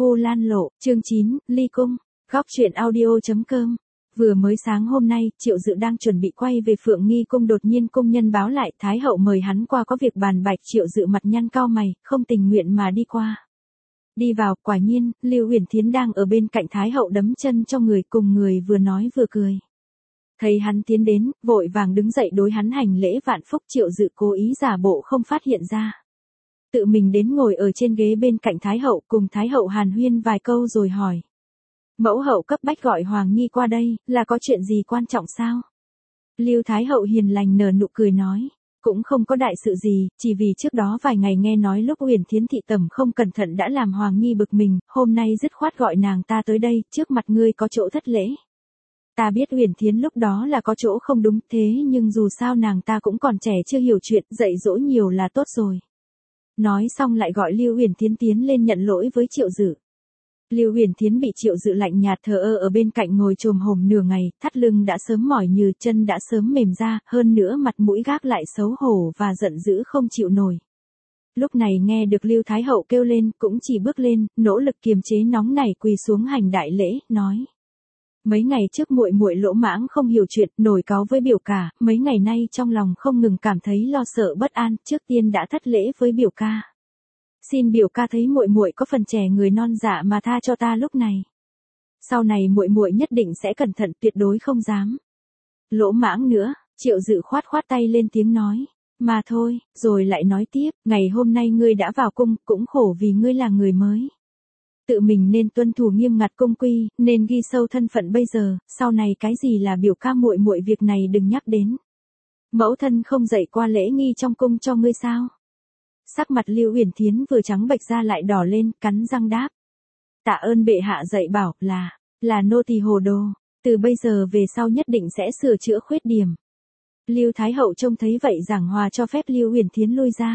Vu Lan Lộ, chương 9, ly cung, góc truyện audio.com. Vừa mới sáng hôm nay, Triệu Dự đang chuẩn bị quay về Phượng Nghi cung, đột nhiên cung nhân báo lại Thái hậu mời hắn qua có việc bàn bạch. Triệu Dự mặt nhăn cau mày, không tình nguyện mà đi qua. Đi vào, quả nhiên, Lưu Uyển Thiến đang ở bên cạnh Thái hậu đấm chân cho người, cùng người vừa nói vừa cười. Thấy hắn tiến đến, vội vàng đứng dậy đối hắn hành lễ vạn phúc. Triệu Dự cố ý giả bộ không phát hiện ra. Tự mình đến ngồi ở trên ghế bên cạnh Thái hậu, cùng Thái hậu hàn huyên vài câu rồi hỏi. Mẫu hậu cấp bách gọi Hoàng Nhi qua đây, là có chuyện gì quan trọng sao? Lưu Thái hậu hiền lành nở nụ cười nói. Cũng không có đại sự gì, chỉ vì trước đó vài ngày nghe nói lúc Uyển Thiến thị tẩm không cẩn thận đã làm Hoàng Nhi bực mình, hôm nay dứt khoát gọi nàng ta tới đây, trước mặt ngươi có chỗ thất lễ. Ta biết Uyển Thiến lúc đó là có chỗ không đúng, thế nhưng dù sao nàng ta cũng còn trẻ chưa hiểu chuyện, dạy dỗ nhiều là tốt rồi. Nói xong lại gọi Lưu Uyển Thiến tiến lên nhận lỗi với Triệu Dự. Lưu Uyển Thiến bị Triệu Dự lạnh nhạt thờ ơ ở bên cạnh ngồi chồm hổm nửa ngày, thắt lưng đã sớm mỏi nhừ, chân đã sớm mềm ra, hơn nữa mặt mũi gác lại xấu hổ và giận dữ không chịu nổi. Lúc này nghe được Lưu Thái hậu kêu lên, cũng chỉ bước lên, nỗ lực kiềm chế nóng nảy quỳ xuống hành đại lễ, nói: Mấy ngày trước muội muội lỗ mãng không hiểu chuyện, nổi cáu với biểu ca, mấy ngày nay trong lòng không ngừng cảm thấy lo sợ bất an, trước tiên đã thất lễ với biểu ca. Xin biểu ca thấy muội muội có phần trẻ người non dạ mà tha cho ta lúc này. Sau này muội muội nhất định sẽ cẩn thận, tuyệt đối không dám lỗ mãng nữa. Triệu Dự khoát khoát tay lên tiếng nói, mà thôi, rồi lại nói tiếp, ngày hôm nay ngươi đã vào cung, cũng khổ vì ngươi là người mới. Tự mình nên tuân thủ nghiêm ngặt cung quy, nên ghi sâu thân phận bây giờ, sau này cái gì là biểu ca muội muội việc này đừng nhắc đến. Mẫu thân không dạy qua lễ nghi trong cung cho ngươi sao? Sắc mặt Lưu Uyển Thiến vừa trắng bệch ra lại đỏ lên, cắn răng đáp. Tạ ơn bệ hạ dạy bảo, là nô tỳ hồ đồ, từ bây giờ về sau nhất định sẽ sửa chữa khuyết điểm. Lưu Thái hậu trông thấy vậy giảng hòa cho phép Lưu Uyển Thiến lui ra.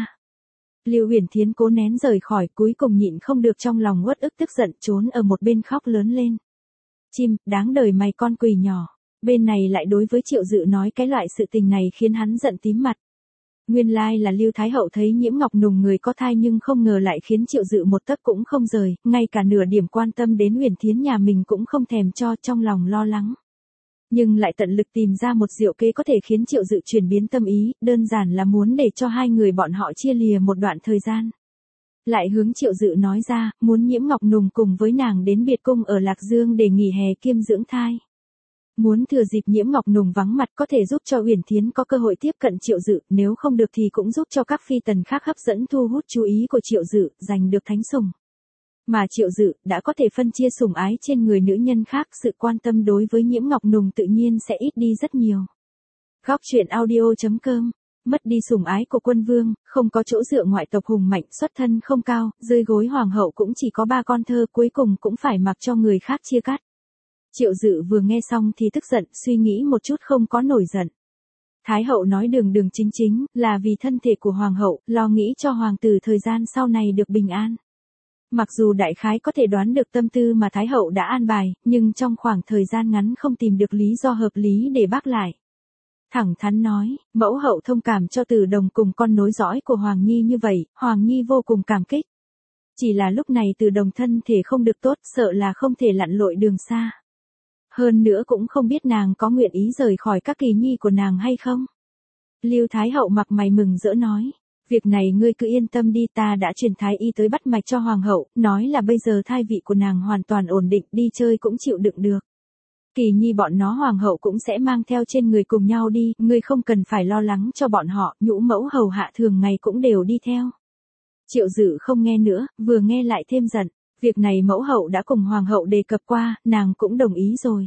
Lưu Uyển Thiến cố nén rời khỏi, cuối cùng nhịn không được trong lòng uất ức tức giận, trốn ở một bên khóc lớn lên. Chim, đáng đời mày con quỷ nhỏ. Bên này lại đối với Triệu Dự nói cái loại sự tình này khiến hắn giận tím mặt. Nguyên lai là Lưu Thái hậu thấy Nhiễm Ngọc Nùng người có thai nhưng không ngờ lại khiến Triệu Dự một tấc cũng không rời, ngay cả nửa điểm quan tâm đến Uyển Thiến nhà mình cũng không thèm cho, trong lòng lo lắng. Nhưng lại tận lực tìm ra một diệu kế có thể khiến Triệu Dự chuyển biến tâm ý, đơn giản là muốn để cho hai người bọn họ chia lìa một đoạn thời gian. Lại hướng Triệu Dự nói ra, muốn Nhiễm Ngọc Nùng cùng với nàng đến biệt cung ở Lạc Dương để nghỉ hè kiêm dưỡng thai. Muốn thừa dịp Nhiễm Ngọc Nùng vắng mặt có thể giúp cho Uyển Thiến có cơ hội tiếp cận Triệu Dự, nếu không được thì cũng giúp cho các phi tần khác hấp dẫn thu hút chú ý của Triệu Dự, giành được thánh sủng. Mà Triệu Dự đã có thể phân chia sủng ái trên người nữ nhân khác, sự quan tâm đối với Nhiễm Ngọc Nùng tự nhiên sẽ ít đi rất nhiều. Góc truyện audio.com. Mất đi sủng ái của quân vương, không có chỗ dựa, ngoại tộc hùng mạnh, xuất thân không cao, dưới gối hoàng hậu cũng chỉ có 3 con thơ, cuối cùng cũng phải mặc cho người khác chia cắt. Triệu Dự vừa nghe xong thì tức giận, suy nghĩ một chút không có nổi giận. Thái hậu nói đường đường chính chính, là vì thân thể của hoàng hậu, lo nghĩ cho hoàng tử thời gian sau này được bình an. Mặc dù đại khái có thể đoán được tâm tư mà Thái hậu đã an bài, nhưng trong khoảng thời gian ngắn không tìm được lý do hợp lý để bác lại. Thẳng thắn nói, mẫu hậu thông cảm cho Từ Đồng cùng con nối dõi của Hoàng Nhi như vậy, Hoàng Nhi vô cùng cảm kích. Chỉ là lúc này Từ Đồng thân thể không được tốt, sợ là không thể lặn lội đường xa. Hơn nữa cũng không biết nàng có nguyện ý rời khỏi các kỳ nhi của nàng hay không. Lưu Thái hậu mặt mày mừng rỡ nói, việc này ngươi cứ yên tâm đi, ta đã truyền thái y tới bắt mạch cho hoàng hậu, nói là bây giờ thai vị của nàng hoàn toàn ổn định, đi chơi cũng chịu đựng được. Kỳ nhi bọn nó hoàng hậu cũng sẽ mang theo trên người cùng nhau đi, ngươi không cần phải lo lắng cho bọn họ, nhũ mẫu hầu hạ thường ngày cũng đều đi theo. Triệu Dự không nghe nữa, vừa nghe lại thêm giận. Việc này mẫu hậu đã cùng hoàng hậu đề cập qua, nàng cũng đồng ý rồi.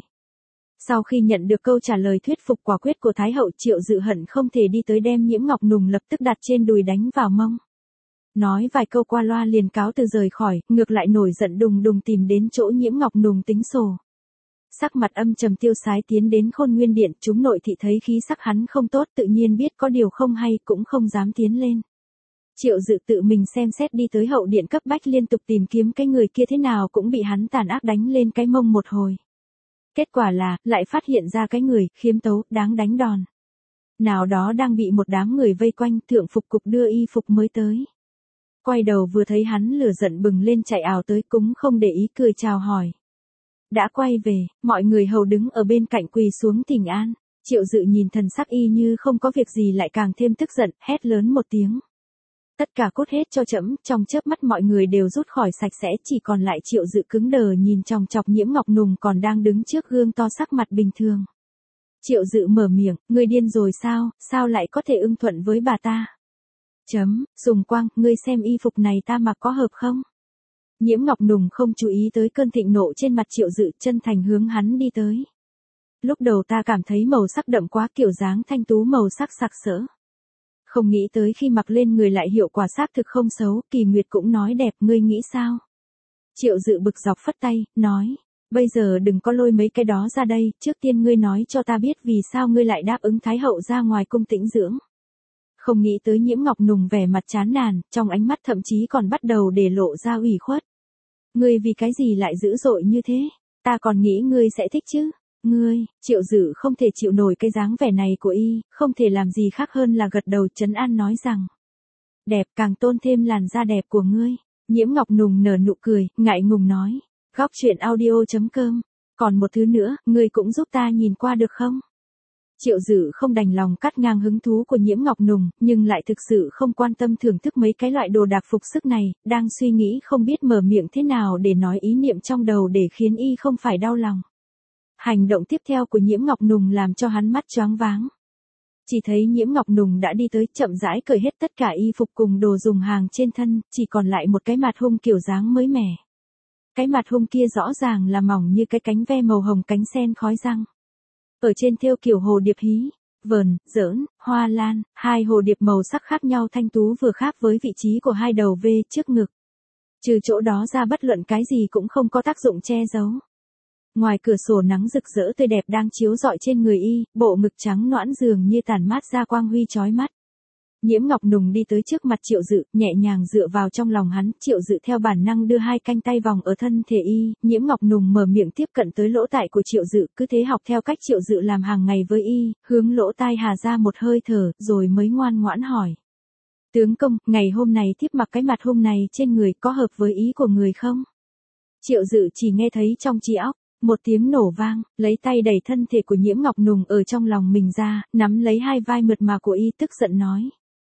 Sau khi nhận được câu trả lời thuyết phục quả quyết của Thái hậu, Triệu Dự hận không thể đi tới đem Nhiễm Ngọc Nùng lập tức đặt trên đùi đánh vào mông. Nói vài câu qua loa liền cáo từ rời khỏi, ngược lại nổi giận đùng đùng tìm đến chỗ Nhiễm Ngọc Nùng tính sổ. Sắc mặt âm trầm tiêu sái tiến đến Khôn Nguyên Điện, chúng nội thị thấy khí sắc hắn không tốt, tự nhiên biết có điều không hay cũng không dám tiến lên. Triệu Dự tự mình xem xét đi tới hậu điện cấp bách liên tục tìm kiếm cái người kia, thế nào cũng bị hắn tàn ác đánh lên cái mông một hồi. Kết quả là, lại phát hiện ra cái người, khiêm tấu, đáng đánh đòn. Nào đó đang bị một đám người vây quanh, thượng phục cục đưa y phục mới tới. Quay đầu vừa thấy hắn lửa giận bừng lên chạy ào tới cũng không để ý cười chào hỏi. Đã quay về, mọi người hầu đứng ở bên cạnh quỳ xuống thỉnh an. Triệu Dự nhìn thần sắc y như không có việc gì lại càng thêm tức giận, hét lớn một tiếng. Tất cả cút hết cho trẫm, trong chớp mắt mọi người đều rút khỏi sạch sẽ, chỉ còn lại Triệu Dự cứng đờ nhìn chòng chọc Nhiễm Ngọc Nùng còn đang đứng trước gương to sắc mặt bình thường. Triệu Dự mở miệng, ngươi điên rồi sao lại có thể ưng thuận với bà ta? Dùng Quang, ngươi xem y phục này ta mặc có hợp không? Nhiễm Ngọc Nùng không chú ý tới cơn thịnh nộ trên mặt Triệu Dự, chân thành hướng hắn đi tới. Lúc đầu ta cảm thấy màu sắc đậm quá, kiểu dáng thanh tú màu sắc sặc sỡ. Không nghĩ tới khi mặc lên người lại hiệu quả xác thực không xấu, Kỳ Nguyệt cũng nói đẹp, ngươi nghĩ sao? Triệu Dự bực dọc phất tay, nói, bây giờ đừng có lôi mấy cái đó ra đây, trước tiên ngươi nói cho ta biết vì sao ngươi lại đáp ứng Thái hậu ra ngoài cung tĩnh dưỡng. Không nghĩ tới Nhiễm Ngọc Nùng vẻ mặt chán nản, trong ánh mắt thậm chí còn bắt đầu để lộ ra ủy khuất. Ngươi vì cái gì lại dữ dội như thế? Ta còn nghĩ ngươi sẽ thích chứ. Ngươi, Triệu Dự không thể chịu nổi cái dáng vẻ này của y, không thể làm gì khác hơn là gật đầu trấn an nói rằng. Đẹp, càng tôn thêm làn da đẹp của ngươi. Nhiễm Ngọc Nùng nở nụ cười, ngại ngùng nói. Góc truyện audio.com. Còn một thứ nữa, ngươi cũng giúp ta nhìn qua được không? Triệu Dự không đành lòng cắt ngang hứng thú của Nhiễm Ngọc Nùng, nhưng lại thực sự không quan tâm thưởng thức mấy cái loại đồ đạc phục sức này, đang suy nghĩ không biết mở miệng thế nào để nói ý niệm trong đầu để khiến y không phải đau lòng. Hành động tiếp theo của Nhiễm Ngọc Nùng làm cho hắn mắt choáng váng. Chỉ thấy Nhiễm Ngọc Nùng đã đi tới, chậm rãi cởi hết tất cả y phục cùng đồ dùng hàng trên thân, chỉ còn lại một cái mặt hung kiểu dáng mới mẻ. Cái mặt hung kia rõ ràng là mỏng như cái cánh ve màu hồng cánh sen khói răng. Ở trên thêu kiểu hồ điệp hí, vờn, giỡn, hoa lan, hai hồ điệp màu sắc khác nhau thanh tú vừa khác với vị trí của hai đầu V trước ngực. Trừ chỗ đó ra bất luận cái gì cũng không có tác dụng che giấu. Ngoài cửa sổ nắng rực rỡ tươi đẹp đang chiếu rọi trên người y, bộ ngực trắng nõn dường như tàn mát ra quang huy chói mắt. Nhiễm Ngọc Nùng đi tới trước mặt Triệu Dự, nhẹ nhàng dựa vào trong lòng hắn, Triệu Dự theo bản năng đưa hai cánh tay vòng ở thân thể y, Nhiễm Ngọc Nùng mở miệng tiếp cận tới lỗ tai của Triệu Dự, cứ thế học theo cách Triệu Dự làm hàng ngày với y, hướng lỗ tai hà ra một hơi thở, rồi mới ngoan ngoãn hỏi. Tướng công, ngày hôm nay thiếp mặc cái mặt hung này trên người có hợp với ý của người không? Triệu Dự chỉ nghe thấy trong trí óc. Một tiếng nổ vang, lấy tay đẩy thân thể của Nhiễm Ngọc Nùng ở trong lòng mình ra, nắm lấy hai vai mượt mà của y tức giận nói.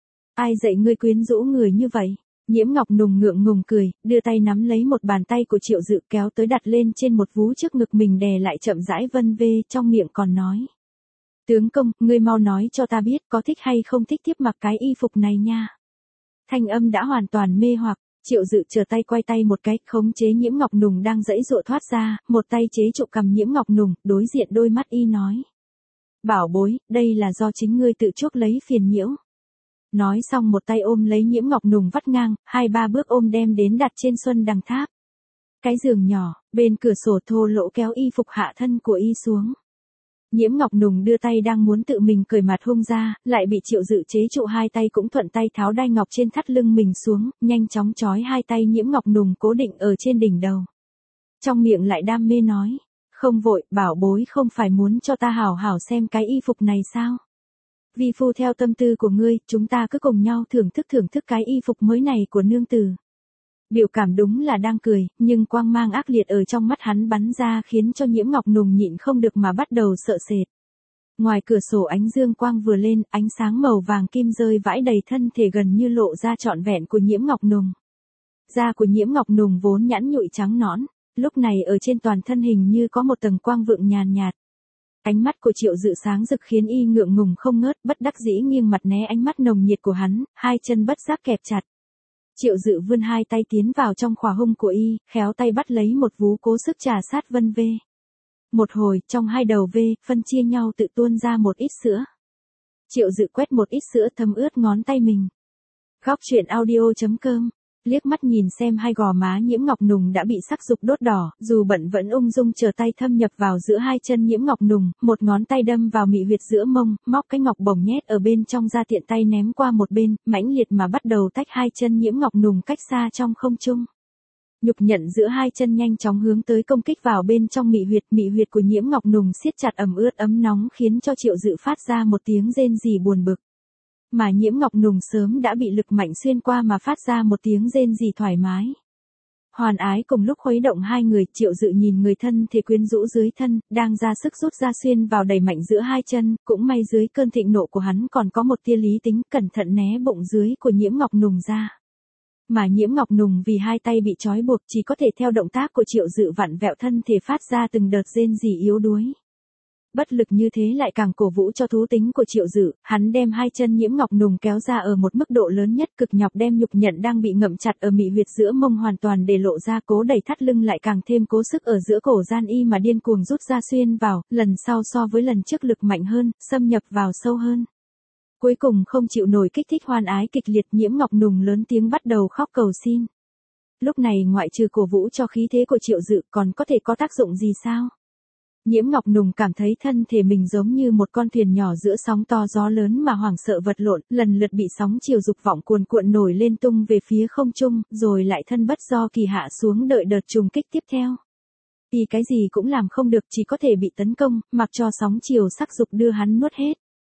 Ai dạy ngươi quyến rũ người như vậy? Nhiễm Ngọc Nùng ngượng ngùng cười, đưa tay nắm lấy một bàn tay của Triệu Dự kéo tới đặt lên trên một vú trước ngực mình đè lại chậm rãi vân vê, trong miệng còn nói. Tướng công, ngươi mau nói cho ta biết có thích hay không thích tiếp mặc cái y phục này nha. Thanh âm đã hoàn toàn mê hoặc. Triệu Dự trở tay quay tay một cái, khống chế Nhiễm Ngọc Nùng đang giãy giụa thoát ra, một tay chế trụ cằm Nhiễm Ngọc Nùng, đối diện đôi mắt y nói. Bảo bối, đây là do chính ngươi tự chuốc lấy phiền nhiễu. Nói xong một tay ôm lấy Nhiễm Ngọc Nùng vắt ngang, 2-3 bước ôm đem đến đặt trên Xuân Đằng Tháp. Cái giường nhỏ, bên cửa sổ thô lỗ kéo y phục hạ thân của y xuống. Nhiễm Ngọc Nùng đưa tay đang muốn tự mình cởi mặt hung ra, lại bị Triệu Dự chế trụ hai tay cũng thuận tay tháo đai ngọc trên thắt lưng mình xuống, nhanh chóng trói hai tay Nhiễm Ngọc Nùng cố định ở trên đỉnh đầu. Trong miệng lại đam mê nói, không vội, bảo bối không phải muốn cho ta hảo hảo xem cái y phục này sao? Vi phu theo tâm tư của ngươi, chúng ta cứ cùng nhau thưởng thức cái y phục mới này của nương tử. Biểu cảm đúng là đang cười, nhưng quang mang ác liệt ở trong mắt hắn bắn ra khiến cho Nhiễm Ngọc Nùng nhịn không được mà bắt đầu sợ sệt. Ngoài cửa sổ ánh dương quang vừa lên, ánh sáng màu vàng kim rơi vãi đầy thân thể gần như lộ ra trọn vẹn của Nhiễm Ngọc Nùng. Da của Nhiễm Ngọc Nùng vốn nhẵn nhụi trắng nõn, lúc này ở trên toàn thân hình như có một tầng quang vượng nhàn nhạt. Ánh mắt của Triệu Dự sáng rực khiến y ngượng ngùng không ngớt, bất đắc dĩ nghiêng mặt né ánh mắt nồng nhiệt của hắn, hai chân bất giác kẹp chặt. Triệu Dự vươn hai tay tiến vào trong khỏa hung của y, khéo tay bắt lấy một vú cố sức trà sát vân vê. Một hồi, trong hai đầu vê, phân chia nhau tự tuôn ra một ít sữa. Triệu Dự quét một ít sữa thấm ướt ngón tay mình. Góc truyện audio.com. Liếc mắt nhìn xem hai gò má Nhiễm Ngọc Nùng đã bị sắc dục đốt đỏ, dù bận vẫn ung dung trở tay thâm nhập vào giữa hai chân Nhiễm Ngọc Nùng, một ngón tay đâm vào mị huyệt giữa mông, móc cái ngọc bổng nhét ở bên trong ra tiện tay ném qua một bên, mãnh liệt mà bắt đầu tách hai chân Nhiễm Ngọc Nùng cách xa trong không trung. Nhục nhận giữa hai chân nhanh chóng hướng tới công kích vào bên trong mị huyệt của Nhiễm Ngọc Nùng siết chặt ẩm ướt ấm nóng khiến cho Triệu Dự phát ra một tiếng rên rỉ buồn bực. Mà Nhiễm Ngọc Nùng sớm đã bị lực mạnh xuyên qua mà phát ra một tiếng rên rỉ thoải mái. Hoàn ái cùng lúc khuấy động hai người, Triệu Dự nhìn người thân thể quyến rũ dưới thân, đang ra sức rút ra xuyên vào đầy mạnh giữa hai chân, cũng may dưới cơn thịnh nộ của hắn còn có một tia lý tính, cẩn thận né bụng dưới của Nhiễm Ngọc Nùng ra. Mà Nhiễm Ngọc Nùng vì hai tay bị trói buộc chỉ có thể theo động tác của Triệu Dự vặn vẹo thân thể phát ra từng đợt rên rỉ yếu đuối. Bất lực như thế lại càng cổ vũ cho thú tính của Triệu Dự, hắn đem hai chân Nhiễm Ngọc Nùng kéo ra ở một mức độ lớn nhất, cực nhọc đem nhục nhận đang bị ngậm chặt ở mị huyệt giữa mông hoàn toàn để lộ ra, cố đẩy thắt lưng lại càng thêm cố sức ở giữa cổ gian y mà điên cuồng rút ra xuyên vào, lần sau so với lần trước lực mạnh hơn, xâm nhập vào sâu hơn. Cuối cùng không chịu nổi kích thích hoan ái kịch liệt, Nhiễm Ngọc Nùng lớn tiếng bắt đầu khóc cầu xin. Lúc này ngoại trừ cổ vũ cho khí thế của Triệu Dự còn có thể có tác dụng gì sao? Nhiễm Ngọc Nùng cảm thấy thân thể mình giống như một con thuyền nhỏ giữa sóng to gió lớn mà hoảng sợ vật lộn, lần lượt bị sóng chiều dục vọng cuồn cuộn nổi lên tung về phía không trung, rồi lại thân bất do kỳ hạ xuống đợi đợt trùng kích tiếp theo. Y cái gì cũng làm không được, chỉ có thể bị tấn công, mặc cho sóng chiều sắc dục đưa hắn nuốt hết.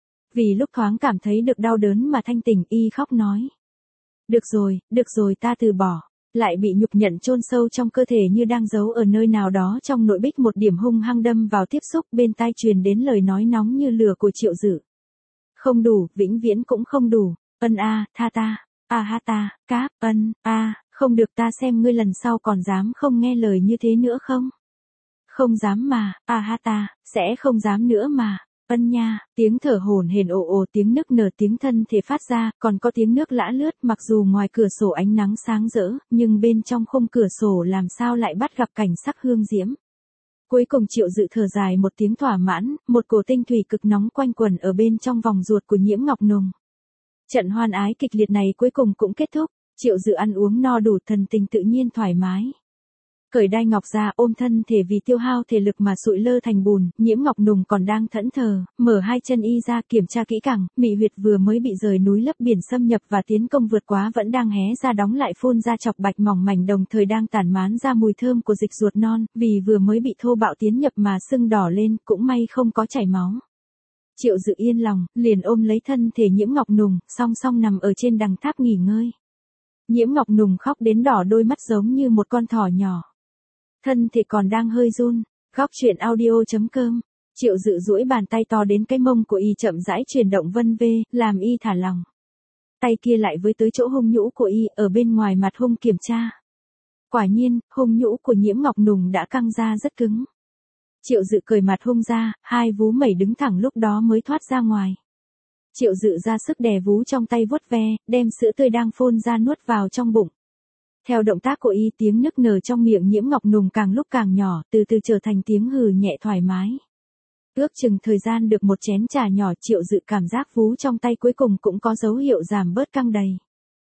Vì lúc thoáng cảm thấy được đau đớn mà thanh tỉnh, y khóc nói. Được rồi ta từ bỏ. Lại bị nhục nhận chôn sâu trong cơ thể như đang giấu ở nơi nào đó trong nội bích, một điểm hung hăng đâm vào tiếp xúc, bên tai truyền đến lời nói nóng như lửa của Triệu Dự. Không đủ, vĩnh viễn cũng không đủ, ân a, tha ta, a ha ta, cáp, ân, a, không được, ta xem ngươi lần sau còn dám không nghe lời như thế nữa không? Không dám mà, a ha ta, sẽ không dám nữa mà. Ân nha, tiếng thở hổn hển ồ ồ, tiếng nức nở, tiếng thân thể phát ra, còn có tiếng nước lã lướt, mặc dù ngoài cửa sổ ánh nắng sáng rỡ, nhưng bên trong khung cửa sổ làm sao lại bắt gặp cảnh sắc hương diễm. Cuối cùng Triệu Dự thở dài một tiếng thỏa mãn, một cổ tinh thủy cực nóng quanh quẩn ở bên trong vòng ruột của Nhiễm Ngọc Nùng. Trận hoan ái kịch liệt này cuối cùng cũng kết thúc, Triệu Dự ăn uống no đủ, thần tình tự nhiên thoải mái. Cởi đai ngọc ra, ôm thân thể vì tiêu hao thể lực mà sụi lơ thành bùn, Nhiễm Ngọc Nùng còn đang thẫn thờ, mở hai chân y ra kiểm tra kỹ càng, mị huyệt vừa mới bị rời núi lấp biển xâm nhập và tiến công vượt quá vẫn đang hé ra đóng lại, phun ra chọc bạch mỏng mảnh, đồng thời đang tản mán ra mùi thơm của dịch ruột non, vì vừa mới bị thô bạo tiến nhập mà sưng đỏ lên, cũng may không có chảy máu. Triệu Dự yên lòng, liền ôm lấy thân thể Nhiễm Ngọc Nùng, song song nằm ở trên đằng tháp nghỉ ngơi. Nhiễm Ngọc Nùng khóc đến đỏ đôi mắt giống như một con thỏ nhỏ. Thân thể còn đang hơi run. Góc truyện audio.com. Triệu Dự duỗi bàn tay to đến cái mông của y, chậm rãi chuyển động vân vê, làm y thả lỏng. Tay kia lại với tới chỗ hông nhũ của y, ở bên ngoài mặt hông kiểm tra. Quả nhiên, hông nhũ của Nhiễm Ngọc Nùng đã căng ra rất cứng. Triệu Dự cởi mặt hông ra, hai vú mẩy đứng thẳng lúc đó mới thoát ra ngoài. Triệu Dự ra sức đè vú trong tay vuốt ve, đem sữa tươi đang phun ra nuốt vào trong bụng. Theo động tác của y, tiếng nức nở trong miệng Nhiễm Ngọc Nùng càng lúc càng nhỏ, từ từ trở thành tiếng hừ nhẹ thoải mái. Ước chừng thời gian được một chén trà nhỏ, Triệu Dự cảm giác vú trong tay cuối cùng cũng có dấu hiệu giảm bớt căng đầy.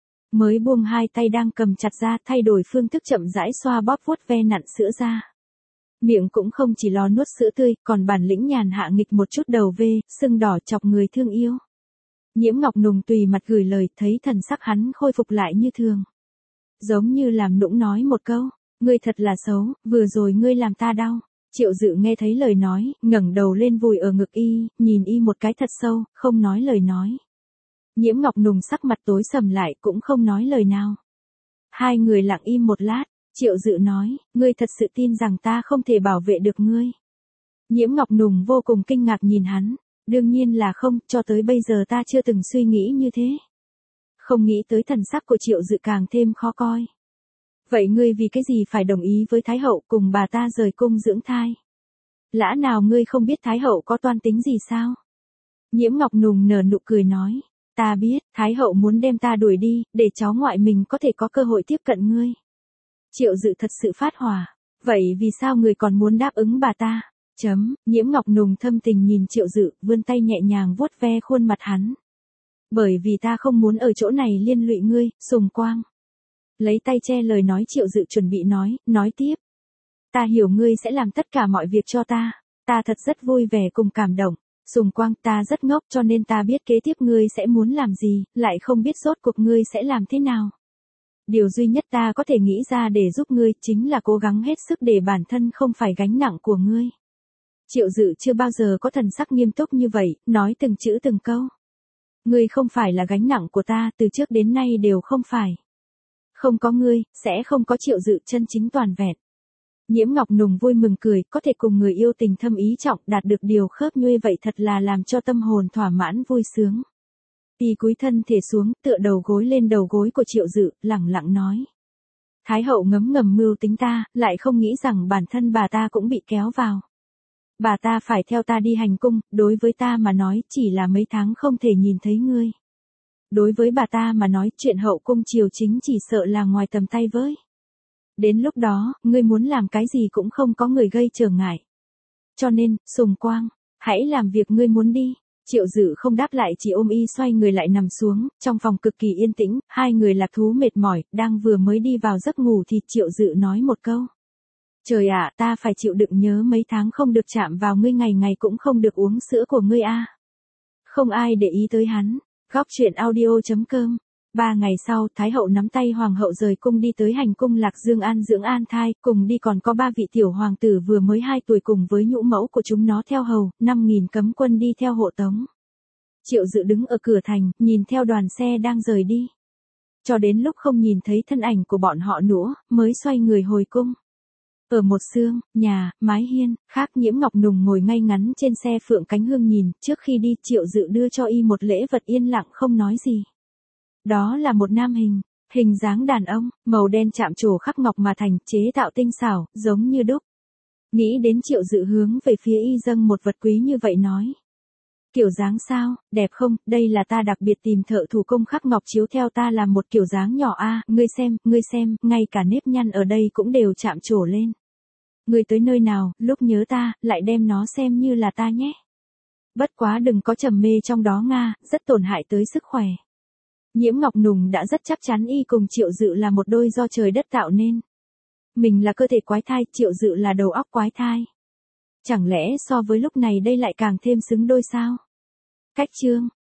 Mới buông hai tay đang cầm chặt ra, thay đổi phương thức chậm rãi xoa bóp vuốt ve nặn sữa ra. Miệng cũng không chỉ lo nuốt sữa tươi, còn bản lĩnh nhàn hạ nghịch một chút đầu vê, sưng đỏ chọc người thương yêu. Nhiễm Ngọc Nùng tùy mặt gửi lời, thấy thần sắc hắn khôi phục lại như thường. Giống như làm nũng nói một câu, ngươi thật là xấu, vừa rồi ngươi làm ta đau. Triệu Dự nghe thấy lời nói, ngẩng đầu lên vùi ở ngực y, nhìn y một cái thật sâu, không nói lời nói. Nhiễm Ngọc Nùng sắc mặt tối sầm lại, cũng không nói lời nào. Hai người lặng im một lát, Triệu Dự nói, ngươi thật sự tin rằng ta không thể bảo vệ được ngươi. Nhiễm Ngọc Nùng vô cùng kinh ngạc nhìn hắn, đương nhiên là không, cho tới bây giờ ta chưa từng suy nghĩ như thế. Không nghĩ tới thần sắc của Triệu Dự càng thêm khó coi. Vậy ngươi vì cái gì phải đồng ý với Thái Hậu cùng bà ta rời cung dưỡng thai? Lã nào ngươi không biết Thái Hậu có toan tính gì sao? Nhiễm Ngọc Nùng nở nụ cười nói, ta biết, Thái Hậu muốn đem ta đuổi đi, để cháu ngoại mình có thể có cơ hội tiếp cận ngươi. Triệu Dự thật sự phát hỏa, vậy vì sao ngươi còn muốn đáp ứng bà ta? Nhiễm Ngọc Nùng thâm tình nhìn Triệu Dự, vươn tay nhẹ nhàng vuốt ve khuôn mặt hắn. Bởi vì ta không muốn ở chỗ này liên lụy ngươi, Sùng Quang. Lấy tay che lời nói, Triệu Dự chuẩn bị nói tiếp. Ta hiểu ngươi sẽ làm tất cả mọi việc cho ta thật rất vui vẻ cùng cảm động. Sùng Quang, ta rất ngốc cho nên ta biết kế tiếp ngươi sẽ muốn làm gì, lại không biết rốt cuộc ngươi sẽ làm thế nào. Điều duy nhất ta có thể nghĩ ra để giúp ngươi chính là cố gắng hết sức để bản thân không phải gánh nặng của ngươi. Triệu Dự chưa bao giờ có thần sắc nghiêm túc như vậy, nói từng chữ từng câu. Ngươi không phải là gánh nặng của ta, từ trước đến nay đều không phải. Không có ngươi, sẽ không có Triệu Dự chân chính toàn vẹn. Nhiễm Ngọc Nùng vui mừng cười, có thể cùng người yêu tình thâm ý trọng đạt được điều khớp nhuê vậy thật là làm cho tâm hồn thỏa mãn vui sướng. Y cúi thân thể xuống, tựa đầu gối lên đầu gối của Triệu Dự, lẳng lặng nói. Thái hậu ngấm ngầm mưu tính ta, lại không nghĩ rằng bản thân bà ta cũng bị kéo vào. Bà ta phải theo ta đi hành cung, đối với ta mà nói chỉ là mấy tháng không thể nhìn thấy ngươi. Đối với bà ta mà nói chuyện hậu cung triều chính chỉ sợ là ngoài tầm tay với. Đến lúc đó, ngươi muốn làm cái gì cũng không có người gây trở ngại. Cho nên, Sùng Quang, hãy làm việc ngươi muốn đi. Triệu Dự không đáp lại, chỉ ôm y xoay người lại nằm xuống, trong phòng cực kỳ yên tĩnh, hai người lạc thú mệt mỏi, đang vừa mới đi vào giấc ngủ thì Triệu Dự nói một câu. Trời ạ, ta phải chịu đựng nhớ mấy tháng không được chạm vào ngươi, ngày ngày cũng không được uống sữa của ngươi a. Không ai để ý tới hắn. Góc truyện audio.com. 3 ngày sau, Thái hậu nắm tay hoàng hậu rời cung đi tới hành cung Lạc Dương an dưỡng an thai, cùng đi còn có 3 vị tiểu hoàng tử vừa mới 2 tuổi cùng với nhũ mẫu của chúng nó theo hầu, 5.000 cấm quân đi theo hộ tống. Triệu Dự đứng ở cửa thành, nhìn theo đoàn xe đang rời đi. Cho đến lúc không nhìn thấy thân ảnh của bọn họ nữa, mới xoay người hồi cung. Ở một sương, nhà, mái hiên, khác Nhiễm Ngọc Nùng ngồi ngay ngắn trên xe Phượng Cánh Hương nhìn, trước khi đi Triệu Dự đưa cho y một lễ vật yên lặng không nói gì. Đó là một nam hình dáng đàn ông, màu đen chạm trổ khắc ngọc mà thành, chế tạo tinh xảo, giống như đúc. Nghĩ đến Triệu Dự hướng về phía y dâng một vật quý như vậy nói. Kiểu dáng sao, đẹp không, đây là ta đặc biệt tìm thợ thủ công khắc ngọc chiếu theo ta làm một kiểu dáng nhỏ a, ngươi xem, ngay cả nếp nhăn ở đây cũng đều chạm trổ lên. Ngươi tới nơi nào, lúc nhớ ta, lại đem nó xem như là ta nhé. Bất quá đừng có trầm mê trong đó Nga, rất tổn hại tới sức khỏe. Nhiễm Ngọc Nùng đã rất chắc chắn y cùng Triệu Dự là một đôi do trời đất tạo nên. Mình là cơ thể quái thai, Triệu Dự là đầu óc quái thai. Chẳng lẽ so với lúc này đây lại càng thêm xứng đôi sao? Cách chương